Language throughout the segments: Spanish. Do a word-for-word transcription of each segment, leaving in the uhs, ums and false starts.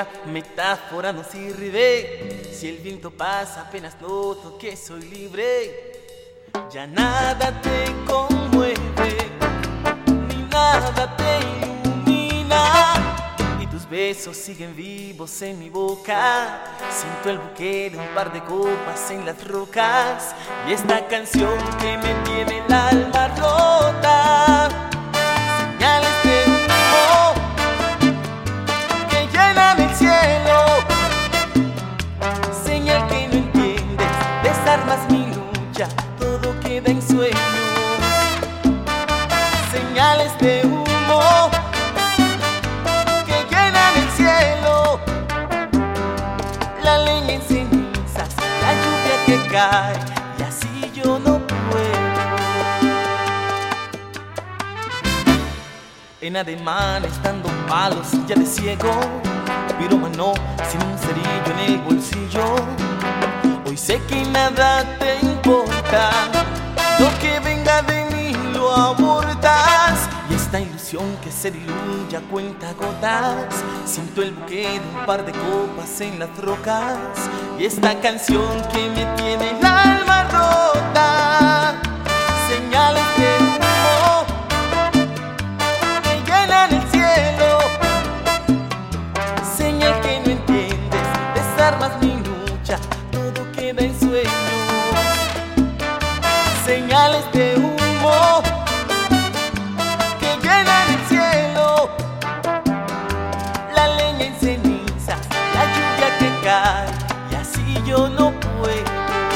otra metáfora no sirve. Si el viento pasa apenas noto que soy libre. Ya nada te conmueve, ni nada te ilumina, y tus besos siguen vivos en mi boca. Siento el buque de un par de copas en las rocas, y esta canción que me tiene el alma rota. Señales de humo que llenan el cielo, señal que no entiendes, desarmas mi lucha, todo queda en sueños. Señales de humo que llenan el cielo, la leña en cenizas, la lluvia que cae, y así yo no puedo. En ademanes dando palos ya de ciego, pirómano sin un cerillo en el bolsillo. Hoy sé que nada te importa, lo que venga de mí lo abortas, y esta ilusión que se diluye a cuenta gotas. Siento el buque de un par de copas en las rocas, y esta canción que me tiene el alma rota. Señales de humo que llenan el cielo, señal que no entiendes, desarmas mi lucha, todo queda en sueños. Señales de humo que llenan el cielo, la leña en cenizas, la lluvia que cae, y así yo no puedo.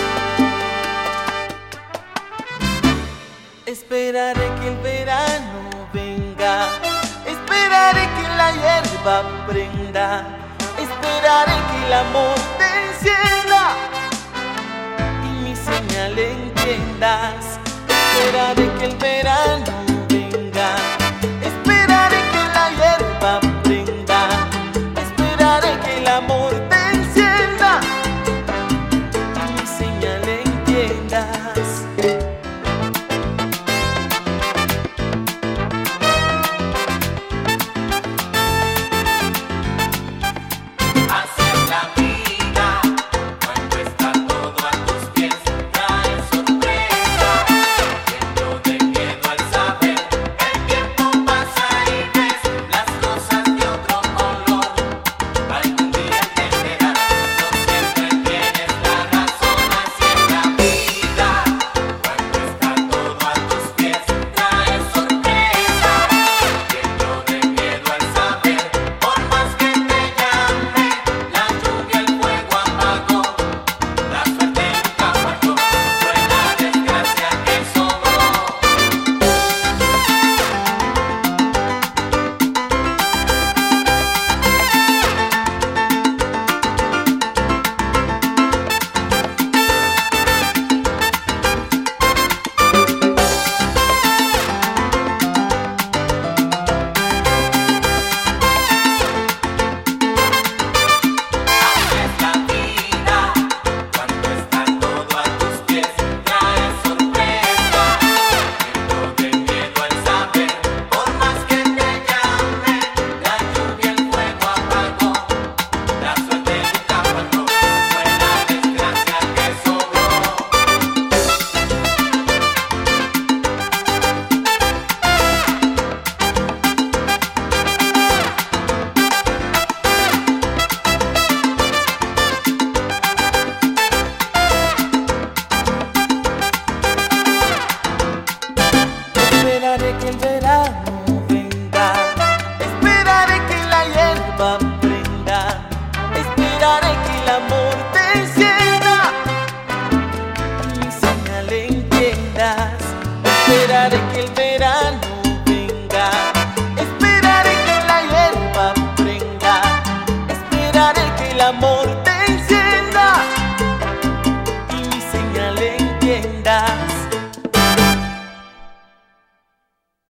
Esperaré que el verano venga, esperaré que la hierba prenda, esperaré que el amor te encienda y mi señal entiendas. Esperaré que el verano